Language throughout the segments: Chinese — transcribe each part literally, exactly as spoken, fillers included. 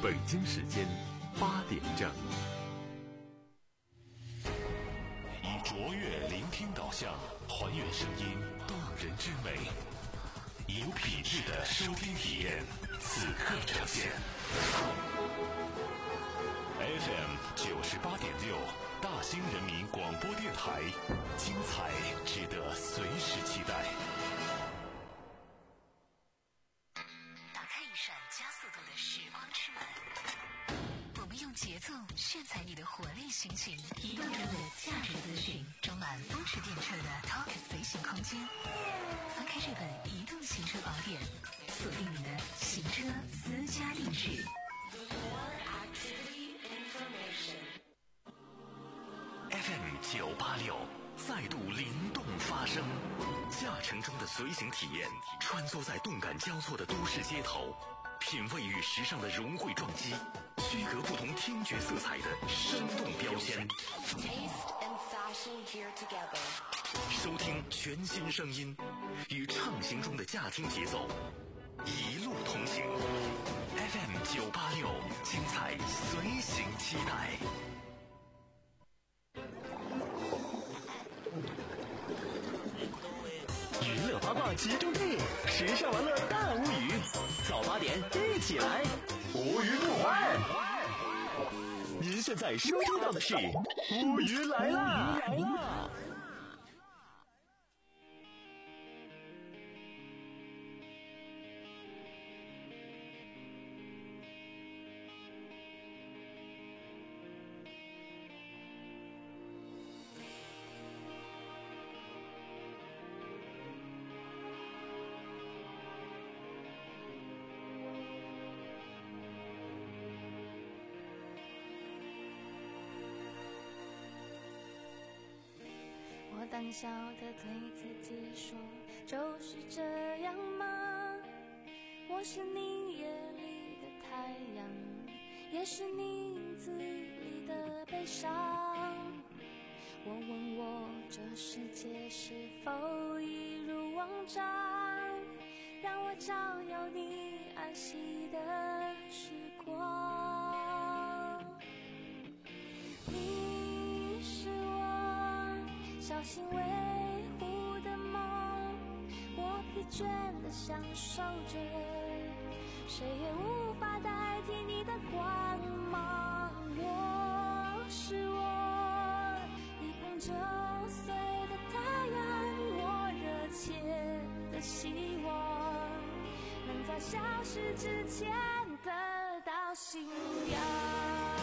北京时间八点整。 以卓越聆听导向，还原声音动人之美，有品质的收听体验，此刻呈现。F M 九十八点六，大兴人民广播电台，精彩值得随时期待。 打开一扇加速度的时光之门，我们用节奏炫彩你的活力心情，移动中的价值资讯，装满风驰电掣的 Talk 随行空间。翻开这本移动行车宝典，锁定你的行车私家定制。 F M 九八六再度灵动发声，驾乘中的随行体验，穿梭在动感交错的都市街头，品味与时尚的融汇撞击，区隔不同听觉色彩的生动标签。收听全新声音，与畅行中的驾听节奏，一路同行。F M 九八六，精彩随行期待。 娱乐八卦集中地，时尚玩乐大无语，早八点一起来，无语不欢。您现在收听到的是无语来啦！来啦！ 我胆小地对自己说，就是这样吗？我是你夜里的太阳，也是你影子里的悲伤。我问我这世界是否一如往常，让我照耀你安息的时光。你是我小心维护的梦，我疲倦地享受着，谁也无法代替你的光芒。我是我一捧着碎的太阳，我热切的希望能在消失之前得到信仰。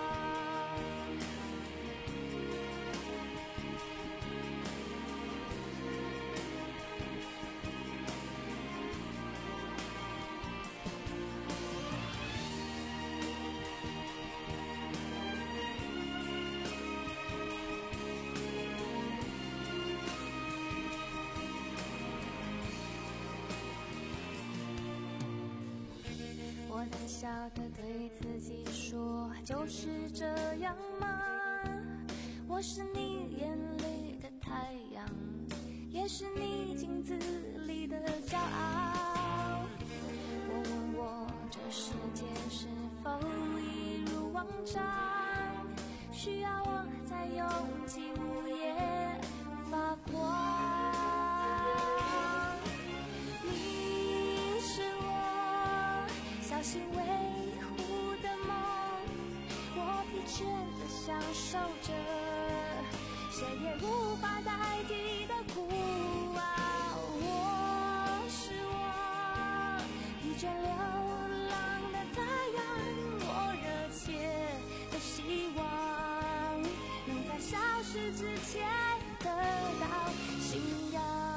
我胆小地对自己说，就是这样吗？我是你眼里的太阳，也是你镜子里的骄傲。我问我这世界是否一如往常，需要我在拥挤午夜发光。小心维护的梦，我疲倦地享受着，谁也无法代替的孤傲。我是我疲倦流浪的太阳，我热切的希望能在消失之前得到信仰。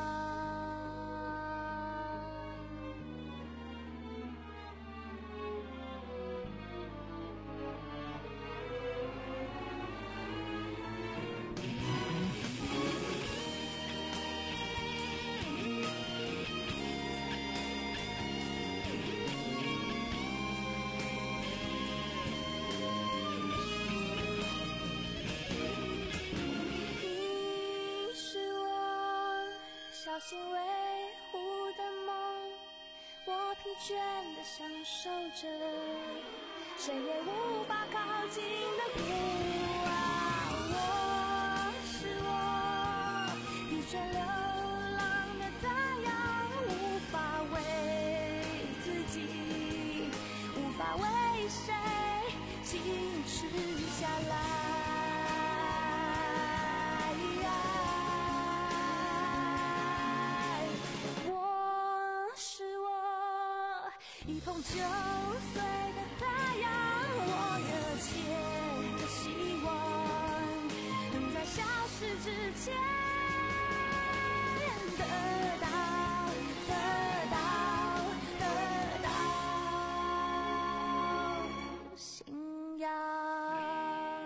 小心维护的梦，我疲倦地享受着谁也无法靠近的孤啊，我是我，疲倦流浪的太阳，无法为自己，无法为谁坚持下来。一捧就碎的太阳，我热切的希望能在消失之前得到，得到，得到信仰。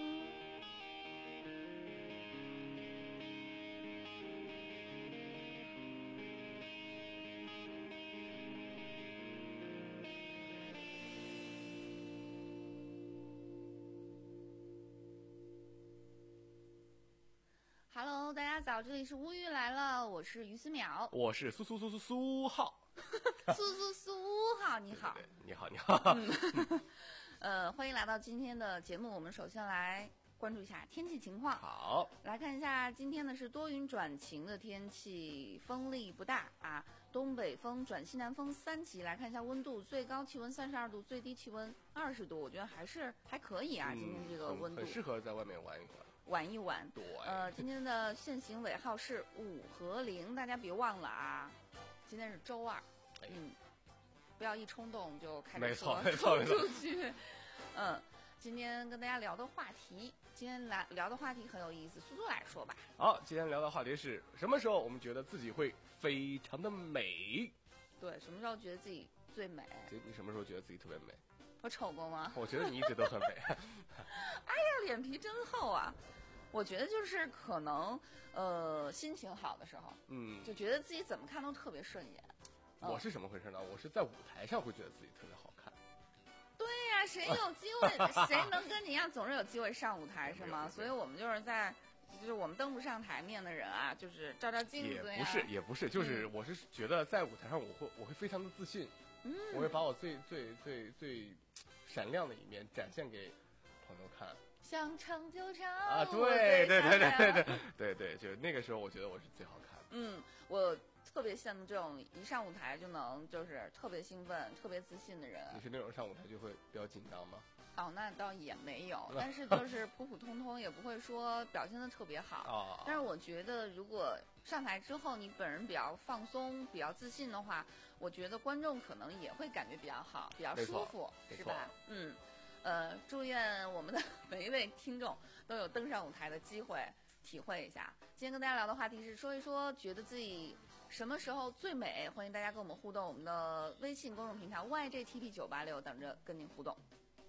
Hello， 大家早，这里是乌鱼来了，我是于思淼， 我是苏苏苏苏苏浩， 苏苏苏浩，你好， 对对对，你好，你好， 嗯、呃，欢迎来到今天的节目。我们首先来关注一下天气情况。 好， 来看一下今天呢是多云转晴的天气，风力不大啊，东北风转西南风三级。来看一下温度，最高气温三十二度，最低气温二十度，我觉得还是还可以啊。 嗯、 今天这个温度很适合在外面玩一玩。 玩一玩， 对， 呃，今天的限行尾号是五和零，大家别忘了啊，今天是周二， 哎、 嗯，不要一冲动就开没始错没错没冲出去，嗯，今天跟大家聊的话题，今天来聊的话题很有意思，苏苏来说吧。 好，今天聊的话题是什么时候我们觉得自己会非常的美？ 对，什么时候觉得自己最美？ 你什么时候觉得自己特别美？ 我丑过吗？ 我觉得你一直都很美。 哎呀，脸皮真厚啊！我觉得就是可能，呃，心情好的时候， 嗯， 就觉得自己怎么看都特别顺眼。 嗯、我是什么回事呢？我是在舞台上会觉得自己特别好看。 对呀、啊，谁有机会，谁能跟你一样总是有机会上舞台是吗？所以我们就是在，就是我们登不上台面的人啊，就是照照镜子呀。 也不是，也不是，就是我是觉得在舞台上我会我会非常的自信，嗯，我会把我最最最最闪亮的一面展现给朋友看。 想唱就唱啊！对对对对对对对对，就那个时候我觉得我是最好看的。 嗯，我特别羡慕这种一上舞台就能就是特别兴奋、特别自信的人。 你是那种上舞台就会比较紧张吗？ 哦，那倒也没有，但是就是普普通通，也不会说表现的特别好。 哦。 但是我觉得，如果上台之后你本人比较放松、比较自信的话，我觉得观众可能也会感觉比较好、比较舒服，是吧？嗯。呃，祝愿我们的每一位听众都有登上舞台的机会，体会一下。今天跟大家聊的话题是说一说，觉得自己什么时候最美？欢迎大家跟我们互动，我们的微信公众平台 Y J T P 九八六等着跟您互动。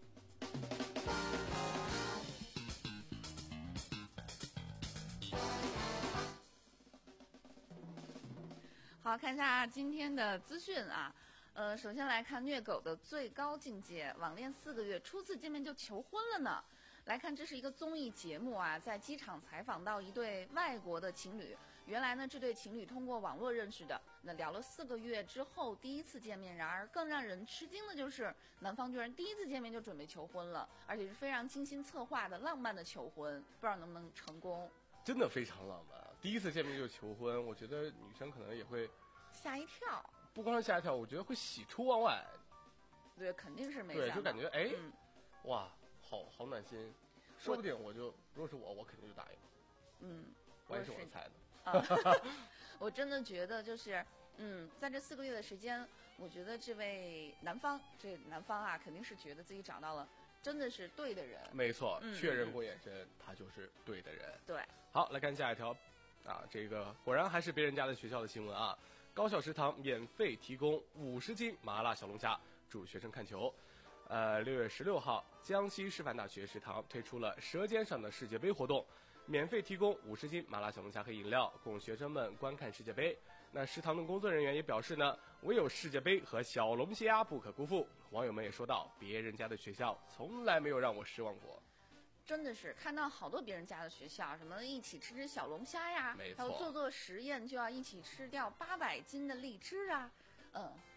好，看一下今天的资讯啊。呃，首先来看虐狗的最高境界，网恋四个月，初次见面就求婚了呢。来看，这是一个综艺节目啊，在机场采访到一对外国的情侣。原来呢，这对情侣通过网络认识的，那聊了四个月之后第一次见面。然而更让人吃惊的就是，男方居然第一次见面就准备求婚了，而且是非常精心策划的浪漫的求婚，不知道能不能成功。 真的非常浪漫，第一次见面就求婚，我觉得女生可能也会吓一跳。 不光是吓一跳，我觉得会喜出望外。 对，肯定是没想到。 对，就感觉哎、 嗯， 哇，好好暖心。说不定我就，如果是我，我肯定就答应。 嗯， 万一是我猜的。 啊、我真的觉得就是，嗯，在这四个月的时间，我觉得这位男方，这男方啊，肯定是觉得自己找到了真的是对的人。 没错， 嗯、 确认过眼神，他就是对的人。 对。 好，来看下一条，啊，这个果然还是别人家的学校的新闻啊。高校食堂免费提供五十斤麻辣小龙虾助学生看球。呃，六月十六号，江西师范大学食堂推出了舌尖上的世界杯活动，免费提供五十斤麻辣小龙虾和饮料，供学生们观看世界杯。那食堂的工作人员也表示呢，唯有世界杯和小龙虾不可辜负。网友们也说到，别人家的学校从来没有让我失望过。 真的是看到好多别人家的学校，什么一起吃吃小龙虾呀，还有做做实验就要一起吃掉八百斤的荔枝啊，嗯，就是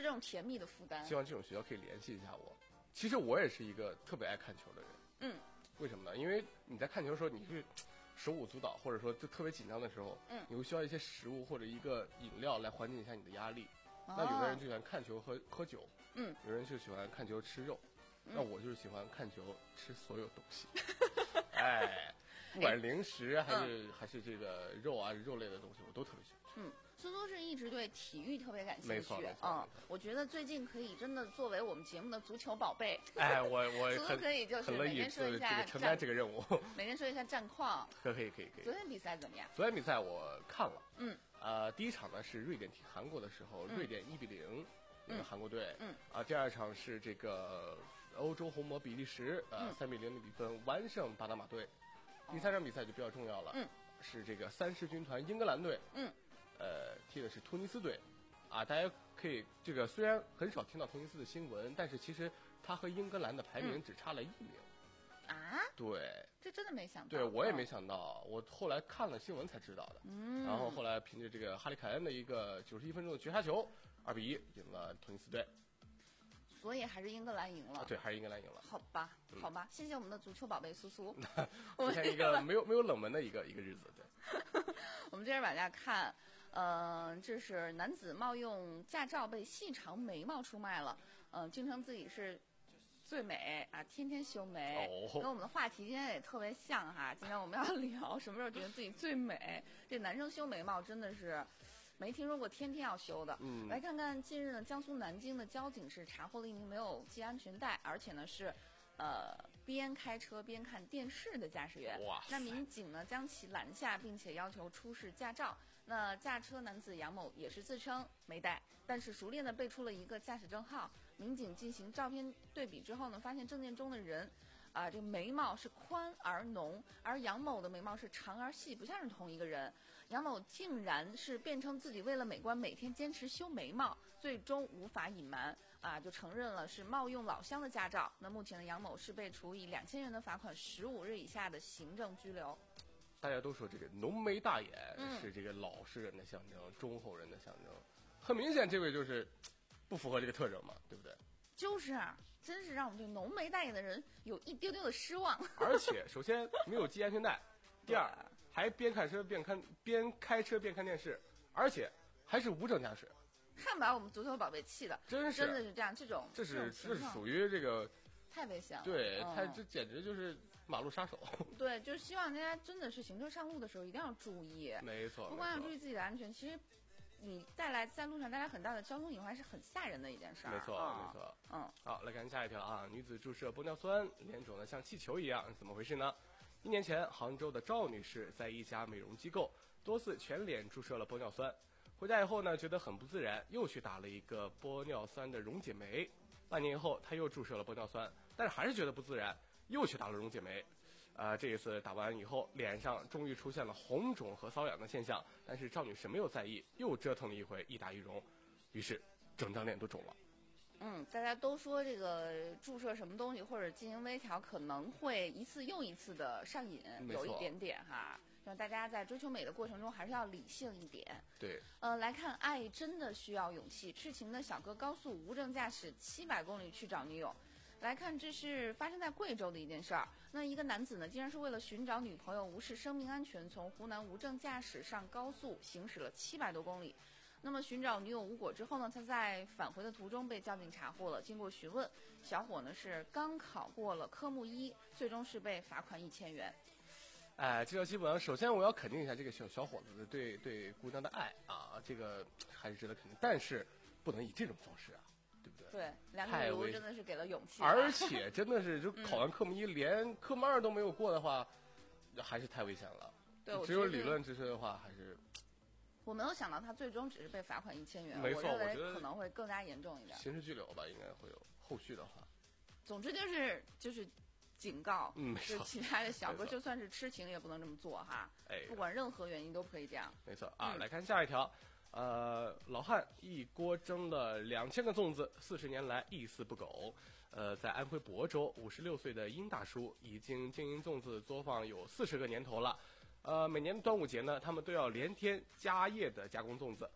这种甜蜜的负担。 希望这种学校可以联系一下我。其实我也是一个特别爱看球的人。 嗯。 为什么呢？因为你在看球的时候，你是手舞足蹈，或者说就特别紧张的时候， 嗯， 你会需要一些食物或者一个饮料来缓解一下你的压力。 哦、 那有的人就喜欢看球喝喝酒， 嗯， 有人就喜欢看球吃肉， 嗯、 那我就是喜欢看球吃所有东西。哎，不管零食还是、嗯、还是这个肉啊肉类的东西，我都特别喜欢吃。 嗯。苏苏是一直对体育特别感兴趣， 没错没错。 嗯，我觉得最近可以真的作为我们节目的足球宝贝。 哎，我我苏苏可以就是每天说一下承担这个任务， 每天说一下战况。 可以可以可以。 昨天比赛怎么样？ 昨天比赛我看了， 嗯， 呃，第一场呢是瑞典踢韩国的时候， 嗯、 瑞典一比零那个韩国队， 嗯， 啊，第二场是这个欧洲红魔比利时，呃，三、嗯、比零的比分完胜巴拿马队。第三场比赛就比较重要了， 嗯， 是这个三狮军团英格兰队， 嗯。 呃，踢的是突尼斯队，啊，大家可以这个虽然很少听到突尼斯的新闻，但是其实他和英格兰的排名只差了一名。 嗯、啊？ 对， 这真的没想到。 对，我也没想到，我后来看了新闻才知道的。 嗯。 然后后来凭借这个哈利凯恩的一个九十一分钟的绝杀球，二比一赢了突尼斯队。 所以还是英格兰赢了。 啊、对，还是英格兰赢了。 好吧，嗯、好吧，谢谢我们的足球宝贝苏苏。 今天一个没有没有冷门的一个一个日子，对。 我们接着往下看。呃，这是男子冒用驾照被细长眉毛出卖了，嗯、呃，经称自己是最美啊，天天修眉， 哦、 跟我们的话题今天也特别像哈。今天我们要聊什么时候觉得自己最美？这男生修眉毛真的是没听说过天天要修的。 嗯， 来看看近日呢，江苏南京的交警是查获了一名没有系安全带，而且呢是。呃，边开车边看电视的驾驶员， 哇！ 那民警呢将其拦下，并且要求出示驾照。那驾车男子杨某也是自称没带，但是熟练的背出了一个驾驶证号。民警进行照片对比之后呢，发现证件中的人，啊、呃，这个眉毛是宽而浓，而杨某的眉毛是长而细，不像是同一个人。杨某竟然是辩称自己为了美观，每天坚持修眉毛，最终无法隐瞒。啊，就承认了是冒用老乡的驾照。那目前的杨某是被处以两千元的罚款，十五日以下的行政拘留。 大家都说这个浓眉大眼嗯是这个老实人的象征，忠厚人的象征。很明显，这位就是不符合这个特征嘛，对不对？ 就是啊，真是让我们对浓眉大眼的人有一丢丢的失望。 而且，首先没有系安全带，第二还边看车边看边开车边看电视，而且还是无证驾驶。 看把我们足球宝贝气的， 真是真的是这样，这种这是这是属于这个太危险了， 对， 嗯、 太这简直就是马路杀手。 对，就是希望大家真的是行车上路的时候一定要注意， 没错， 不光要注意自己的安全，其实你带来在路上带来很大的交通隐患是很吓人的一件事儿。 没错， 嗯、 没错。 嗯， 好，来看下一条啊，女子注射玻尿酸脸肿的像气球一样，怎么回事呢？一年前，杭州的赵女士在一家美容机构多次全脸注射了玻尿酸。回家以后呢，觉得很不自然，又去打了一个玻尿酸的溶解酶。半年以后，他又注射了玻尿酸，但是还是觉得不自然，又去打了溶解酶。呃，这一次打完以后，脸上终于出现了红肿和瘙痒的现象，但是赵女士没有在意，又折腾了一回，一打一溶，于是整张脸都肿了。 嗯，大家都说这个注射什么东西或者进行微调，可能会一次又一次的上瘾，有一点点哈。让大家在追求美的过程中还是要理性一点。 对， 呃，来看爱真的需要勇气。痴情的小哥高速无证驾驶七百公里去找女友。来看，这是发生在贵州的一件事儿。那一个男子呢，竟然是为了寻找女朋友，无视生命安全，从湖南无证驾驶上高速行驶了七百多公里。那么寻找女友无果之后呢，他在返回的途中被交警查获了。经过询问，小伙呢是刚考过了科目一，最终是被罚款一千元。 哎，这条基本上，首先我要肯定一下这个小小伙子的对对姑娘的爱啊，这个还是值得肯定，但是不能以这种方式啊，对不对？ 对，梁静茹真的是给了勇气， 而且真的是就考完科目一，连科目二都没有过的话，还是太危险了。 对， 只有理论知识的话，还是。 我没有想到他最终只是被罚款一千元， 没错， 我认为可能会更加严重一点。 刑事拘留吧，应该会有后续的话。 总之就是就是。警告， 嗯， 就其他的小哥就算是痴情也不能这么做哈， 哎， 不管任何原因都不可以这样。 没错啊，嗯、来看下一条，呃，老汉一锅蒸了两千个粽子，四十年来一丝不苟。呃，在安徽亳州，五十六岁的殷大叔已经经营粽子作坊有四十个年头了。呃，每年端午节呢，他们都要连天加夜的加工粽子。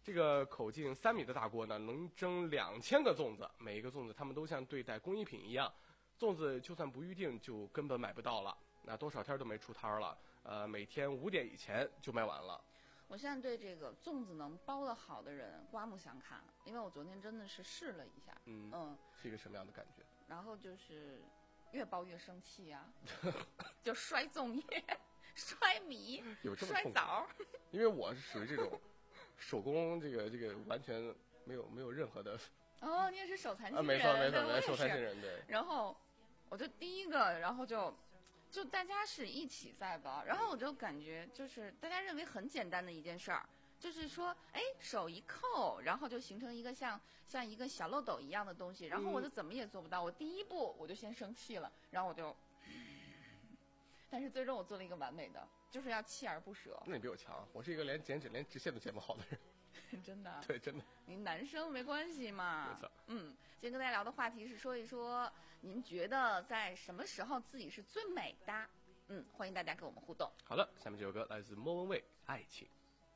这个口径三米的大锅呢，能蒸两千个粽子，每一个粽子他们都像对待工艺品一样，粽子就算不预定就根本买不到了，那多少天都没出摊了，呃，每天五点以前就卖完了。 我现在对这个粽子能包得好的人刮目相看，因为我昨天真的是试了一下， 嗯嗯， 是一个什么样的感觉？ 然后就是越包越生气呀、啊，就摔粽叶、摔米、 有这么痛苦摔枣。 因为我是属于这种手工，这个这个完全没有没有任何的。 哦，你也是手残啊， 新人， 没错没错， 对没错，手残新人对。 然后我就第一个，然后就。就大家是一起在包，然后我就感觉就是大家认为很简单的一件事儿，就是说，哎，手一扣，然后就形成一个像像一个小漏斗一样的东西，然后我就怎么也做不到，我第一步我就先生气了，然后我就，但是最终我做了一个完美的，就是要锲而不舍。 那你比我强，我是一个连剪纸连直线都剪不好的人。 真的？ 对，真的。 您男生没关系嘛。 没错。 嗯，今天跟大家聊的话题是说一说，您觉得在什么时候自己是最美的？嗯，欢迎大家跟我们互动。 好了，下面这首歌来自莫文蔚，《爱情》。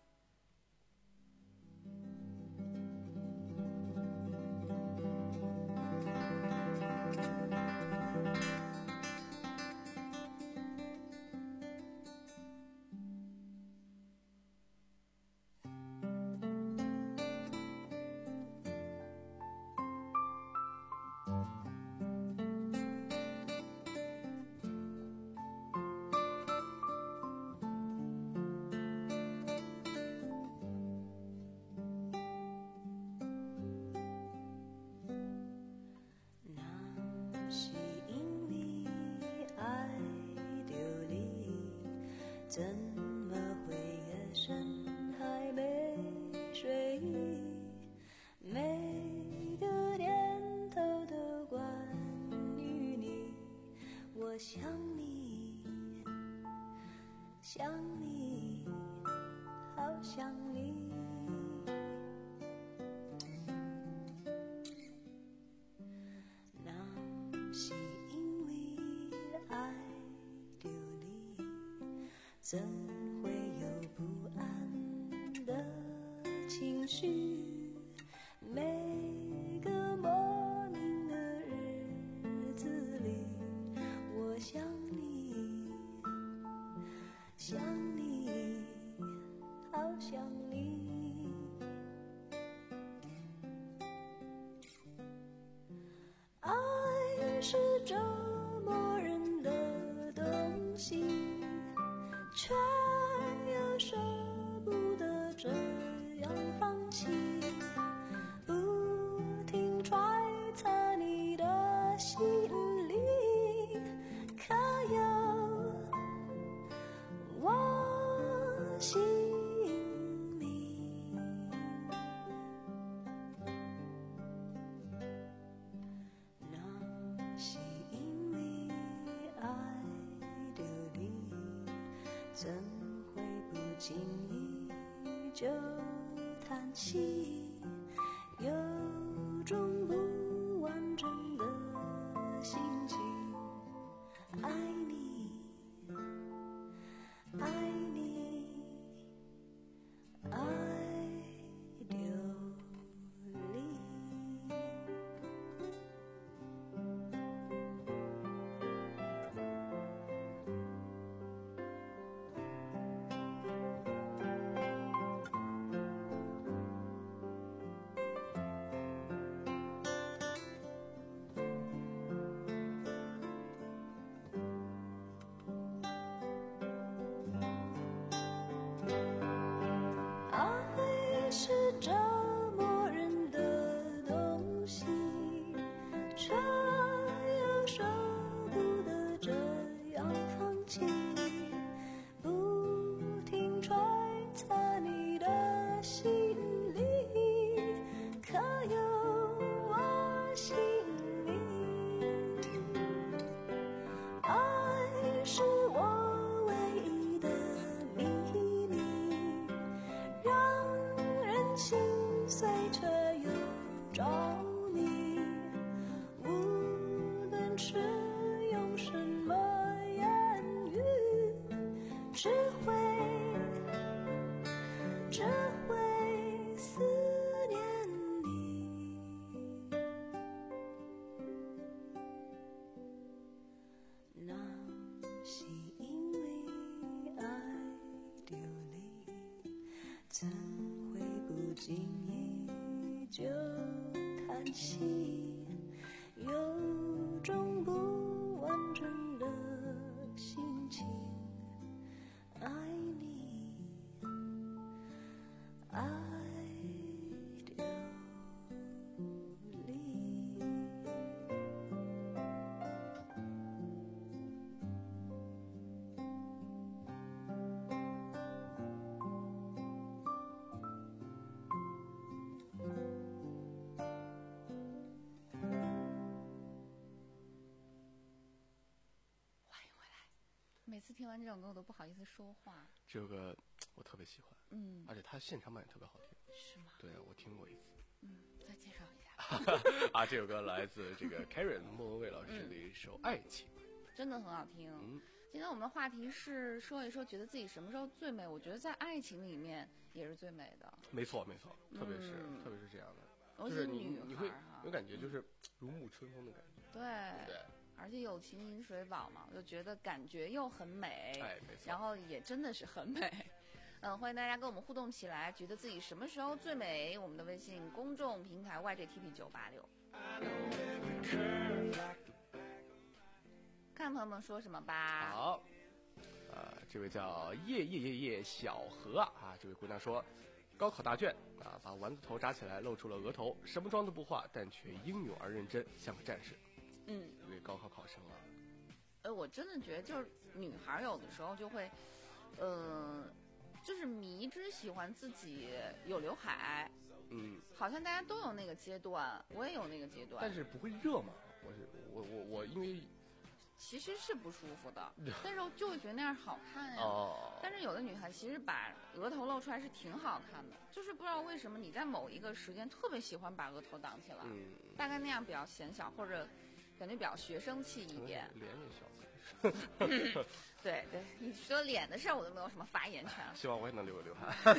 怎么会夜深还没睡意？每个念头都关于你，我想你，想你，好想你。那是因为爱流离，怎会有不安的情绪？每个莫名的日子里，我想你，想你，好想你。爱是折磨人的东西，却又舍不得这样放弃，不停揣测你的心里，可有我心里？那是因为爱流离，怎会不经意就叹息，有种不完整的心情。爱你，爱你，爱流离。爱是折磨人的东西，却又舍不得这样放弃，不停揣测你的心里，可有我心里？爱是我唯一的秘密，让人心碎却又着迷，无论是用什么言语，只会只会死怎会不经意就叹息，有种不完整的心情，爱你，爱丢离。 每次听完这首歌，我都不好意思说话。 这首歌我特别喜欢， 嗯， 而且它现场版也特别好听。 是吗？ 对，我听过一次。 嗯，再介绍一下。 啊，这首歌来自这个 Karen 莫文蔚老师的一首《爱情》， 真的很好听。 嗯， 今天我们的话题是说一说，觉得自己什么时候最美？我觉得在爱情里面也是最美的。 没错没错，特别是、 嗯、 特别是这样的， 尤其就是你女你会孩哈， 有感觉，就是如沐春风的感觉。 对对。 而且有情饮水饱嘛，我就觉得感觉又很美， 哎，没错， 然后也真的是很美。嗯，欢迎大家跟我们互动起来，觉得自己什么时候最美？我们的微信公众平台 Y J T P 九八六。看朋友们说什么吧。 好，呃，这位叫叶叶叶叶小何啊，这位姑娘说，高考答卷啊，把丸子头扎起来，露出了额头，什么妆都不化，但却英勇而认真，像个战士。 嗯， 一位高考考生啊。 呃，我真的觉得就是女孩有的时候就会，嗯、呃，就是迷之喜欢自己有刘海。 嗯， 好像大家都有那个阶段，我也有那个阶段。 但是不会热吗？我是我我我因为。 其实是不舒服的，但是我就会觉得那样好看呀。 哦。 但是有的女孩其实把额头露出来是挺好看的，就是不知道为什么你在某一个时间特别喜欢把额头挡起来， 嗯， 大概那样比较显小，或者感觉比较学生气一点。 脸也小。 对对，你说脸的事儿我都没有什么发言权。 希望我也能留个刘海。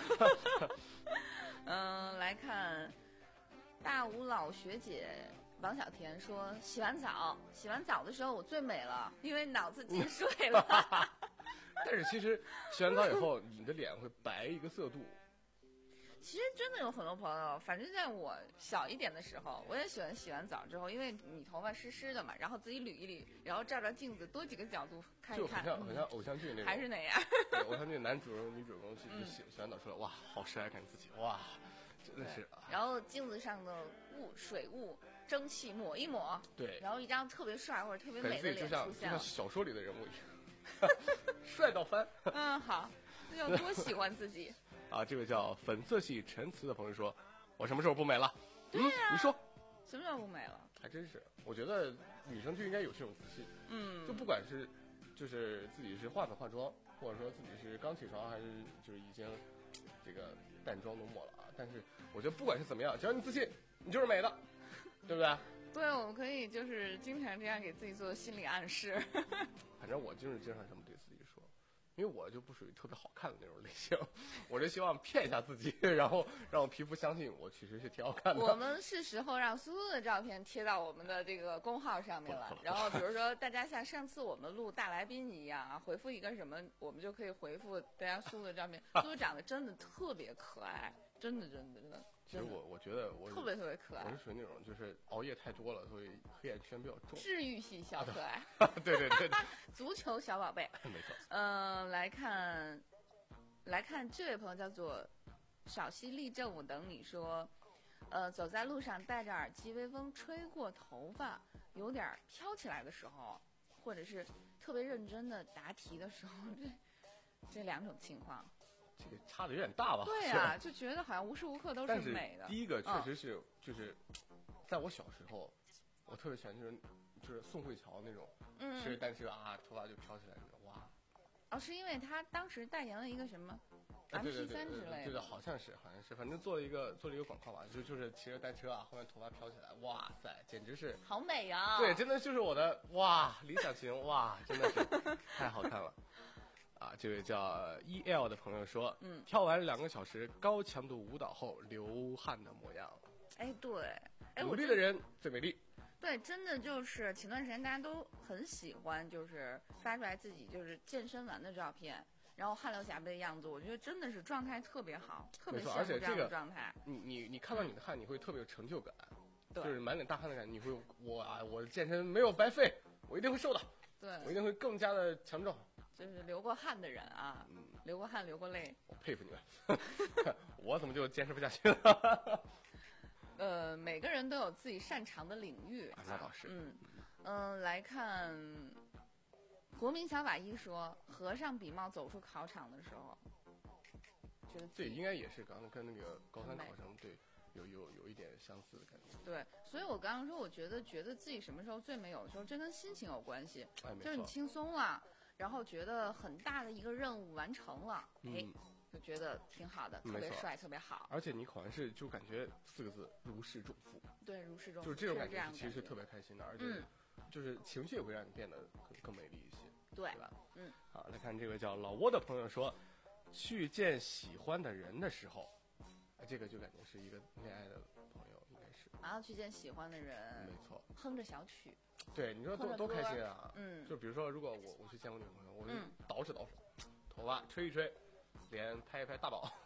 嗯，来看大吴老学姐。王小田说：“洗完澡，洗完澡的时候我最美了，因为脑子进水了。” 但是其实洗完澡以后，你的脸会白一个色度。 其实真的有很多朋友，反正在我小一点的时候，我也喜欢洗完澡之后，因为你头发湿湿的嘛，然后自己捋一捋，然后照照镜子，多几个角度看一看， 就很像很像偶像剧那种， 还是那样。 对，偶像剧男主人女主人公去洗洗完澡出来，哇，好帅，看自己，哇，真的是。 然后镜子上的雾、水雾。蒸汽抹一抹， 对， 然后一张特别帅或者特别美的脸出现了， 就像小说里的人物一样，帅到翻。 嗯，好，那要多喜欢自己。 啊，这位叫粉色系陈词的朋友说：“我什么时候不美了？” 对呀、 嗯，你说什么时候不美了？ 还真是，我觉得女生就应该有这种自信。 嗯， 就不管是就是自己是化没化妆，或者说自己是刚起床还是就是已经这个淡妆浓抹了啊，但是我觉得不管是怎么样，只要你自信，你就是美的。对不对？ 对，我们可以就是经常这样给自己做心理暗示。 反正我就是经常这么对自己说，因为我就不属于特别好看的那种类型，我是希望骗一下自己，然后让我皮肤相信我其实是挺好看的。 我们是时候让苏苏的照片贴到我们的这个公号上面了，然后比如说大家像上次我们录大来宾一样啊，回复一个什么，我们就可以回复大家苏苏的照片。苏苏长得真的特别可爱，真的真的真的。 其实我我觉得我特别特别可爱， 我是属于那种就是熬夜太多了，所以黑眼圈比较重。 治愈系小可爱， 对对对对， 足球小宝贝， 没错。 嗯、呃，来看，来看这位朋友叫做少熙立正午等你说，呃，走在路上戴着耳机，微风吹过头发，有点飘起来的时候，或者是特别认真的答题的时候，这这两种情况。 这个差的有点大吧？ 对啊，就觉得好像无时无刻都是美的。 第一个确实是、嗯、就是，在我小时候，我特别喜欢就是就是宋慧乔那种，嗯，骑着单车啊，头发就飘起来那种，哇！ 哦，是因为他当时代言了一个什么 M P 三之类的， 对对，好像是好像是，反正做了一个做了一个广告吧，就就是骑着单车啊，后面头发飘起来，哇塞，简直是好美啊！ 对，真的就是我的哇理想型，哇，真的是太好看了。啊，这位叫 E L 的朋友说，嗯，跳完两个小时高强度舞蹈后流汗的模样。 哎，对，哎， 努力的人最美丽。 对，真的就是前段时间大家都很喜欢，就是发出来自己就是健身完的照片， 然后汗流浃背的样子，我觉得真的是状态特别好，特别没错， 羡慕这样而且这个的状态。 你你你看到你的汗，你会特别有成就感， 对就是满脸大汗的感觉，你会我啊，我健身没有白费，我一定会瘦的， 对， 我一定会更加的强壮。 就是流过汗的人啊， 嗯， 流过汗，流过泪。 我佩服你们，我怎么就坚持不下去了？ 呃，每个人都有自己擅长的领域。 那倒是。 嗯嗯、呃，来看，国民小法医说，和尚比帽走出考场的时候，觉得这应该也是刚刚跟那个高三很美考生对有有有一点相似的感觉。 对，所以我刚刚说，我觉得觉得自己什么时候最美，有时候真跟心情有关系。 哎，没错。 就是你轻松了，然后觉得很大的一个任务完成了，哎、 嗯， 就觉得挺好的，特没错别帅，特别好。 而且你考完试就感觉四个字如释重负， 对，如释重负， 就是这种确感觉是实这样的感觉其实是特别开心的，而且嗯就是情绪也会让你变得更更美丽一些， 对对吧？ 嗯， 好，来看这位叫老挝的朋友说，去见喜欢的人的时候，哎，这个就感觉是一个恋爱的朋友，应该是。 然后去见喜欢的人， 没错， 哼着小曲， 对，你说多多开心啊！ 嗯就比如说，如果我我去见我女朋友，我就嗯捯饬捯饬，头发吹一吹，脸拍一拍大宝。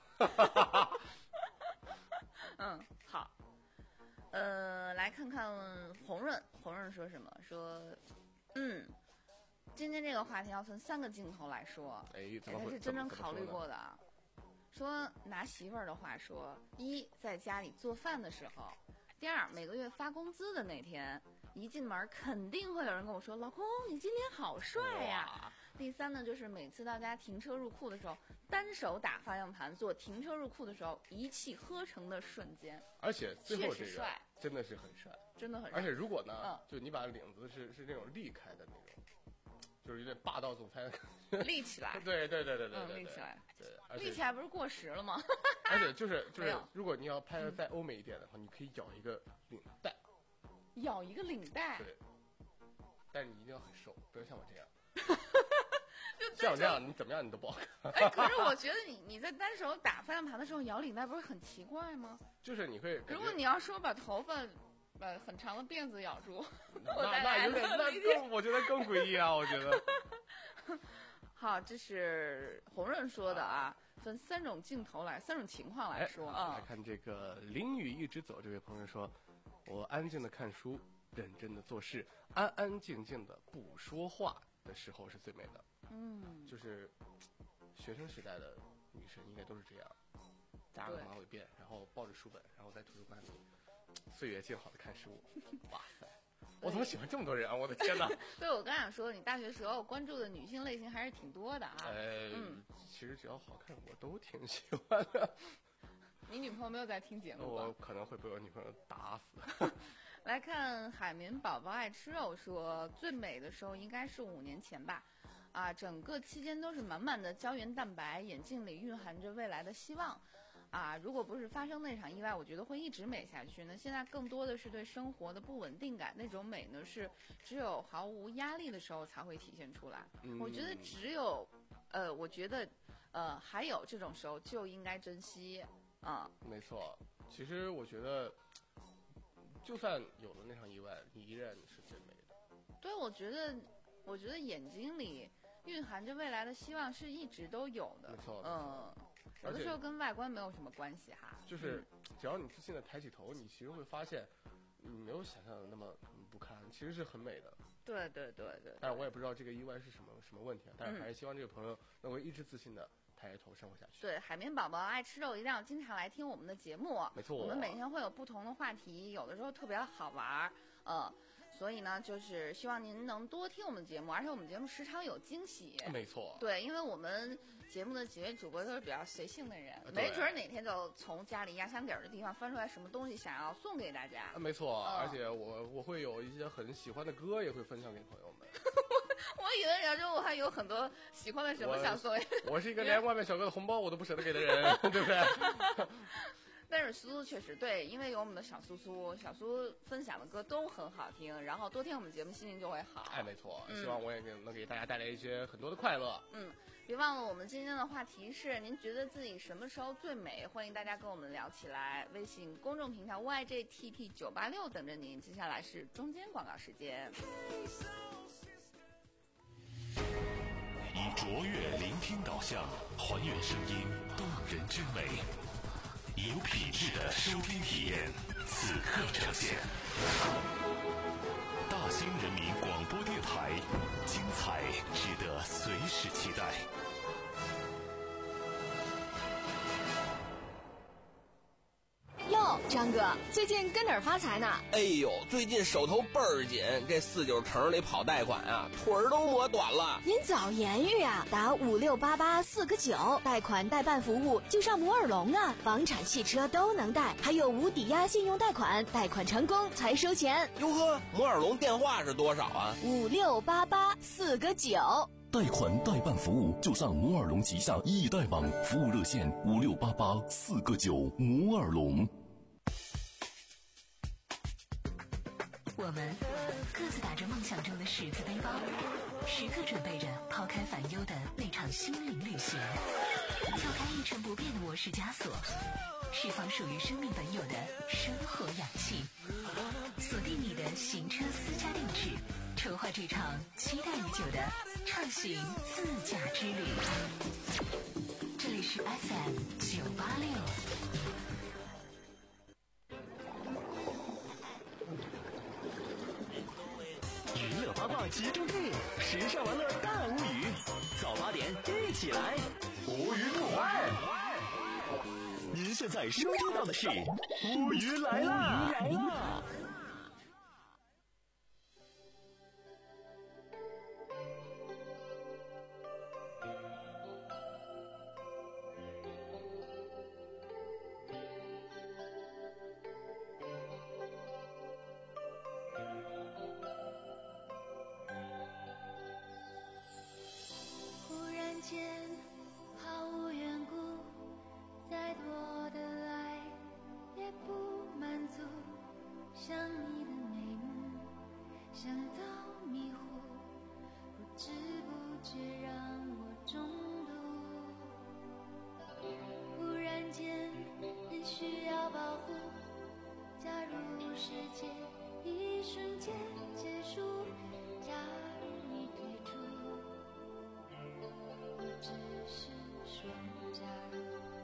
嗯，好。呃，来看看红润，红润说什么？说，嗯，今天这个话题要分三个镜头来说， 哎， 哎， 怎么会？ 他是真正考虑怎么说呢过的啊。说拿媳妇儿的话说，一在家里做饭的时候，第二每个月发工资的那天，一进门肯定会有人跟我说：“老公，你今天好帅呀、 哇第三呢，就是每次到家停车入库的时候，单手打方向盘做停车入库的时候，一气呵成的瞬间， 而且最后这个确实帅真的是很帅， 真的很帅。 而且如果呢， 嗯就你把领子是是那种立开的那种，就是有点霸道总裁的感觉。 立起来， 对对对对对嗯对， 立起来， 对，而且立起来不是过时了吗？ 而且就是就是没有， 如果你要拍的再欧美一点的话，你可以咬一个领带， 咬一个领带， 对，但是你一定要很瘦，不要像我这样。 就像我这样，你怎么样你都不好看。 哎，可是我觉得你你在单手打方向盘的时候摇领带，不是很奇怪吗？ 就是你会感觉， 如果你要说把头发，呃，很长的辫子咬住，我那再来那有点，那更我觉得更诡异啊！我觉得。 好，这是红润说的啊，分三种镜头来，三种情况来说哎、 啊来。看这个淋雨一直走，这位朋友说，我安静的看书，认真的做事，安安静静的不说话的时候是最美的。 嗯， 就是学生时代的女生应该都是这样，扎个对马尾辫，然后抱着书本，然后在图书馆里岁月静好的看书。哇塞，我怎么喜欢这么多人啊！我的天哪！ 对，我刚想说，你大学时候关注的女性类型还是挺多的啊。 呃， 嗯其实只要好看，我都挺喜欢的。 你女朋友没有在听节目我吧？ 可能会被我女朋友打死。 来看海绵宝宝爱吃肉说，最美的时候应该是五年前吧。啊，整个期间都是满满的胶原蛋白，眼睛里蕴含着未来的希望。啊，如果不是发生那场意外，我觉得会一直美下去。那现在更多的是对生活的不稳定感，那种美呢是只有毫无压力的时候才会体现出来。 嗯我觉得只有，呃，我觉得，呃，还有这种时候就应该珍惜。啊、 没错，其实我觉得，就算有了那场意外，你依然是最美的。 对，我觉得，我觉得眼睛里蕴含着未来的希望是一直都有的。 没错嗯，有的而且时候跟外观没有什么关系哈。 就是只要你自信的抬起头，你其实会发现，你没有想象的那么不堪，其实是很美的。 对对对对。 但是我也不知道这个意外是什么什么问题啊，但是嗯还是希望这个朋友能够一直自信的抬起头生活下去。 对，海绵宝宝爱吃肉，一定要经常来听我们的节目。 没错我们每天会有不同的话题，有的时候特别的好玩儿，呃，所以呢，就是希望您能多听我们的节目，而且我们节目时常有惊喜。 没错， 对，因为我们节目的几位主播都是比较随性的人， 对没准儿哪天就从家里压箱底儿的地方翻出来什么东西，想要送给大家。 啊没错， 嗯而且我我会有一些很喜欢的歌，也会分享给朋友们。 我以为人家说我还有很多喜欢的什么我想送， 我是一个连外卖小哥的红包我都不舍得给的人，对不对？ 但是苏苏确实对，因为有我们的小苏苏，小苏分享的歌都很好听，然后多听我们节目心情就会好。 哎，没错， 嗯希望我也能给大家带来一些很多的快乐。 嗯，别忘了我们今天的话题是：您觉得自己什么时候最美？欢迎大家跟我们聊起来。微信公众平台 Y J T T 九八六等着您。接下来是中间广告时间。 卓越聆听导向，还原声音动人之美，有品质的收听体验，此刻呈现。大兴人民广播电台，精彩值得随时期待。 哟，张哥，最近跟哪儿发财呢？ 哎呦，最近手头倍儿紧，这四九城里跑贷款啊，腿儿都磨短了。 您早言语啊，打五六八八四个九，贷款代办服务就上摩尔龙啊，房产、汽车都能贷，还有无抵押信用贷款，贷款成功才收钱。 哟呵，摩尔龙电话是多少啊？ 五六八八四个九。 贷款代办服务就上摩尔龙旗下易贷网，服务热线五六八八四个九。摩尔龙。 我们各自打着梦想中的十字背包，时刻准备着抛开烦忧的那场心灵旅行，跳开一成不变的模式枷锁，释放属于生命本有的生活氧气，锁定你的行车私家定制，筹划这场期待已久的畅行自驾之旅。这里是 F M 九八六。 娱乐八卦集中地，时尚玩乐大无语。早八点一起来，无语不坏。您现在收听到的是无语来啦！来啦！ 毫无缘故，再多的爱也不满足。想你的眉目，想到迷糊，不知不觉让我中毒。忽然间很需要保护，假如世界一瞬间结束，假如你退出，我只是说假如。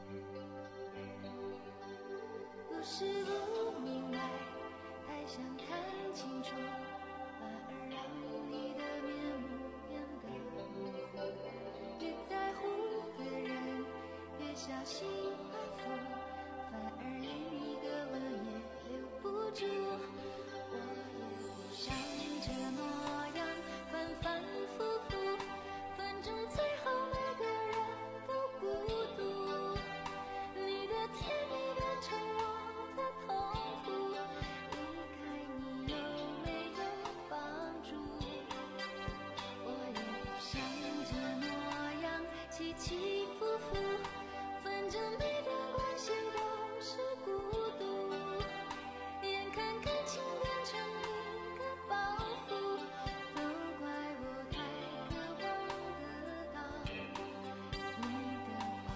不是不明白，太想看清楚，反而让你的面目变得模糊。越在乎的人越小心安抚，反而连一个吻也留不住。我也不想这模样反反复复，反正最后每个人都孤独。你的甜蜜变成我的痛苦，离开你有没有帮助？我也不想这模样起起伏伏，反正每段关系都是孤独。眼看感情变成一个包袱，都怪我太渴望得到你的保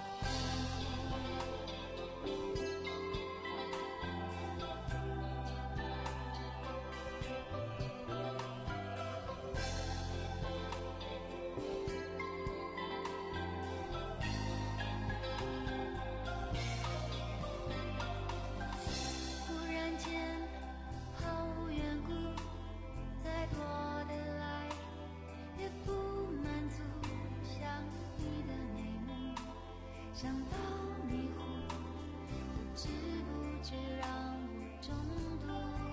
忽然间毫无缘故，再多的爱也不满足。想你的眉目，想到迷糊，不知不觉让我中毒。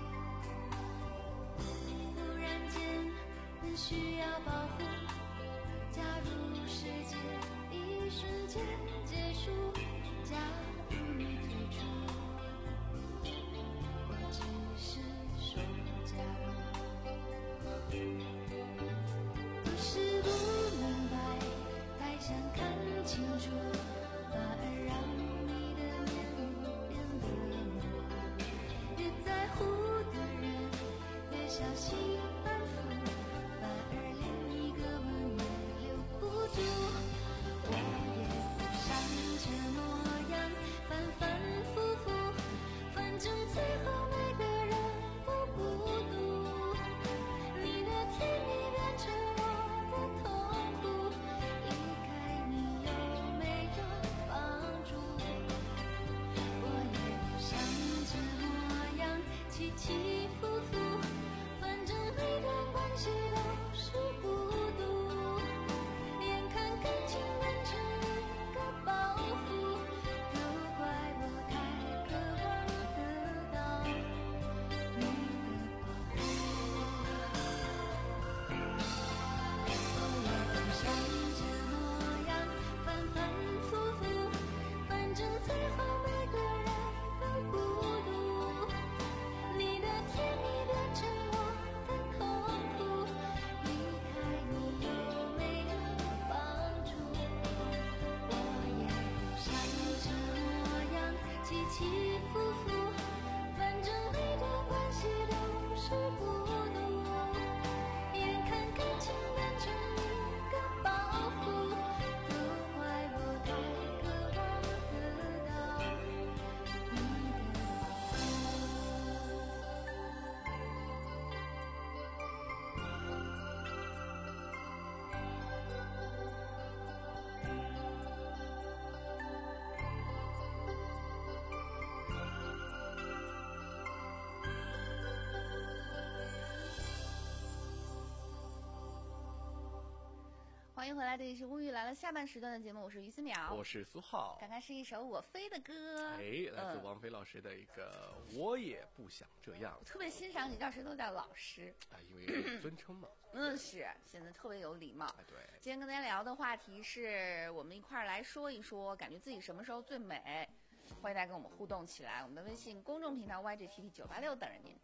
忽然间很需要保护，假如世界一瞬间结束，假如你退出，我只是说假如。不是不明白，太想看清楚，反而让你的面目变得模糊。越在乎的人越小心安抚，反而连一个吻也留不住。我也不想这模样反反复复， 迎回来，这里是乌语来了下半时段的节目，我是于思淼， 我是苏浩。 刚刚是一首我飞的歌， 哎，来自王菲老师的一个《我也不想这样》。 我特别欣赏你叫谁都叫老师， 啊，因为尊称嘛。 嗯，是，显得特别有礼貌。 哎，对。 今天跟大家聊的话题是我们一块儿来说一说，感觉自己什么时候最美？欢迎大家跟我们互动起来，我们的微信公众平台 Y G T T 九八六等着您。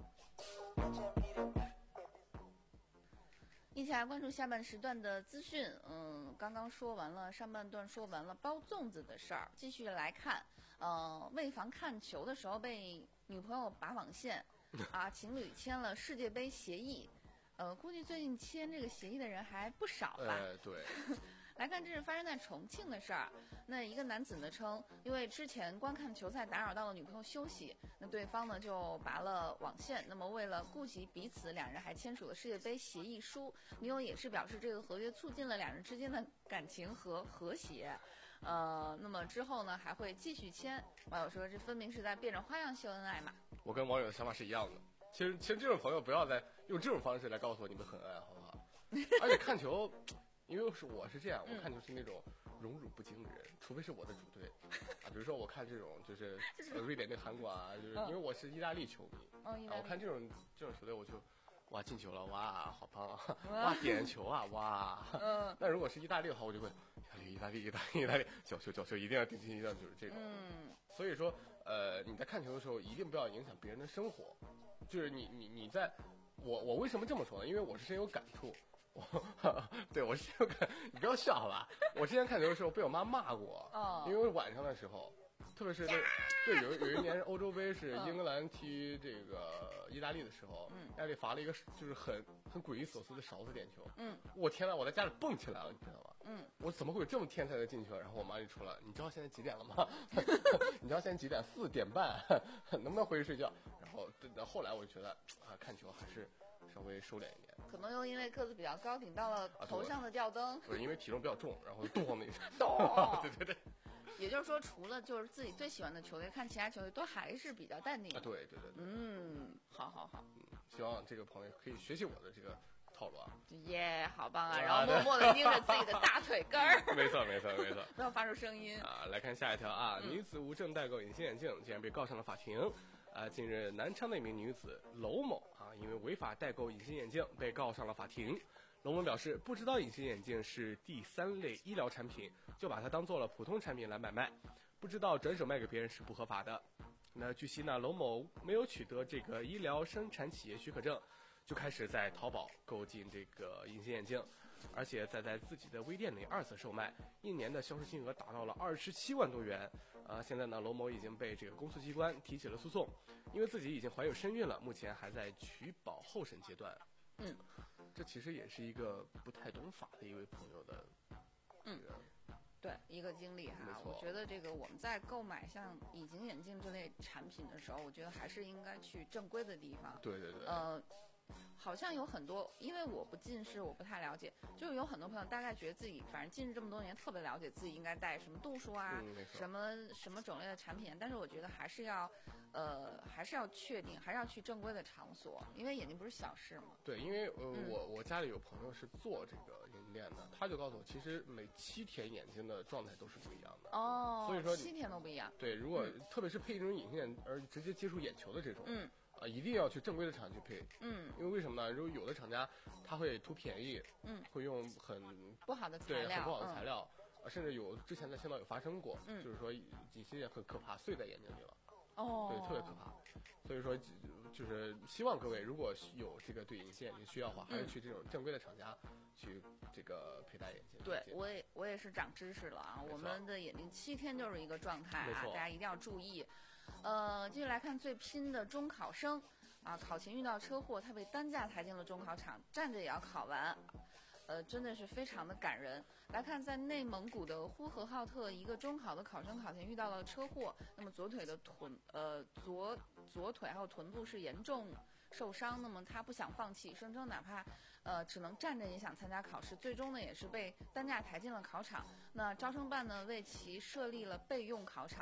一起来关注下半时段的资讯。嗯，刚刚说完了上半段，说完了包粽子的事儿，继续来看。呃，为防看球的时候被女朋友拔网线，啊，情侣签了世界杯协议。呃，估计最近签这个协议的人还不少吧？ 呃，对。 来看，这是发生在重庆的事儿。那一个男子呢称，因为之前观看球赛打扰到了女朋友休息，那对方呢就拔了网线。那么为了顾及彼此，两人还签署了世界杯协议书。女友也是表示，这个合约促进了两人之间的感情和和谐。呃，那么之后呢还会继续签。网友说，这分明是在变着花样秀恩爱嘛。 我跟网友的想法是一样的。其实，其实这种朋友不要再用这种方式来告诉我你们很恩爱，好不好？而且看球。因为是我是这样，我看就是那种荣辱不惊的人，嗯、除非是我的主队啊，比如说我看这种就是呃瑞典那韩国啊，就是因为我是意大利球迷， 哦、 啊，我看这种这种球队我就哇进球了，哇好棒啊，哇点球啊，哇，嗯，那如果是意大利的话，我就会意大利意大利意大利意大利角球角球一定要点进，一定要就是这种， 嗯， 所以说呃你在看球的时候一定不要影响别人的生活，就是你你你在我我为什么这么说呢？因为我是深有感触。对，我是有感，你不要笑好吧？我之前看球的时候被我妈骂过，哦、因为晚上的时候，特别是对对有有一年欧洲杯是英格兰踢这个意大利的时候，嗯，意大利罚了一个就是很很诡异所思的勺子点球，嗯，我天呐，我在家里蹦起来了，你知道吗？嗯，我怎么会有这么天才的进球？然后我妈就出来，你知道现在几点了吗？你知道现在几点？四点半，能不能回去睡觉？然后后来我就觉得啊，看球还是。稍微收敛一点， 可能又因为个子比较高，顶到了头上的吊灯。 不是因为体重比较重，然后咚的一声。 咚。 对对对。 也就是说，除了就是自己最喜欢的球队，看其他球队都还是比较淡定。 啊，对对对对。 嗯，好好好。 嗯，希望这个朋友可以学习我的这个套路啊。 耶，好棒啊！然后默默的捏着自己的大腿根儿。 没错没错没错。 不要发出声音啊！来看下一条啊，嗯、女子无证代购隐形眼镜，竟然被告上了法庭。啊，近日南昌的一名女子娄某啊，因为违法代购隐形眼镜被告上了法庭。娄某表示，不知道隐形眼镜是第三类医疗产品，就把它当做了普通产品来买卖，不知道转手卖给别人是不合法的。那据悉呢，娄某没有取得这个医疗生产企业许可证，就开始在淘宝购进这个隐形眼镜，而且再在自己的微店里二次售卖，一年的销售金额达到了二十七万多元。呃，现在呢，娄某已经被这个公诉机关提起了诉讼，因为自己已经怀有身孕了，目前还在取保候审阶段。 嗯， 这其实也是一个不太懂法的一位朋友的， 嗯，对，一个经历哈。我觉得这个我们在购买像隐形眼镜这类产品的时候，我觉得还是应该去正规的地方。 对对对。 呃。好像有很多，因为我不近视，我不太了解，就是有很多朋友大概觉得自己反正近视这么多年，特别了解自己应该戴什么度数啊， 嗯、 什么什么种类的产品，但是我觉得还是要，呃，还是要确定，还是要去正规的场所，因为眼睛不是小事嘛。 对，因为呃，嗯、我我家里有朋友是做这个眼镜店的，他就告诉我，其实每七天眼睛的状态都是不一样的。 哦， 所以说七天都不一样。 对，如果、嗯、特别是配这种隐形眼而直接接触眼球的这种， 嗯。 啊，一定要去正规的厂去配， 嗯， 因为为什么呢？如果有的厂家他会图便宜， 嗯， 会用很不好的材料， 对，很不好的材料，啊、嗯，甚至有之前在青岛有发生过， 嗯， 就是说隐形眼很可怕，碎在眼睛里了， 哦， 对，特别可怕。所以说，就是希望各位如果有这个对隐形眼镜需要的话，还是去这种正规的厂家去这个佩戴眼镜。 对，我也我也是长知识了啊！我们的眼睛七天就是一个状态啊，大家一定要注意。呃，继续来看最拼的中考生啊，考前遇到车祸，他被担架抬进了中考场，站着也要考完，呃，真的是非常的感人。来看，在内蒙古的呼和浩特，一个中考的考生考前遇到了车祸，那么左腿的臀呃左左腿还有臀部是严重受伤，那么他不想放弃，声称哪怕呃只能站着也想参加考试，最终呢也是被担架抬进了考场。那招生办呢为其设立了备用考场，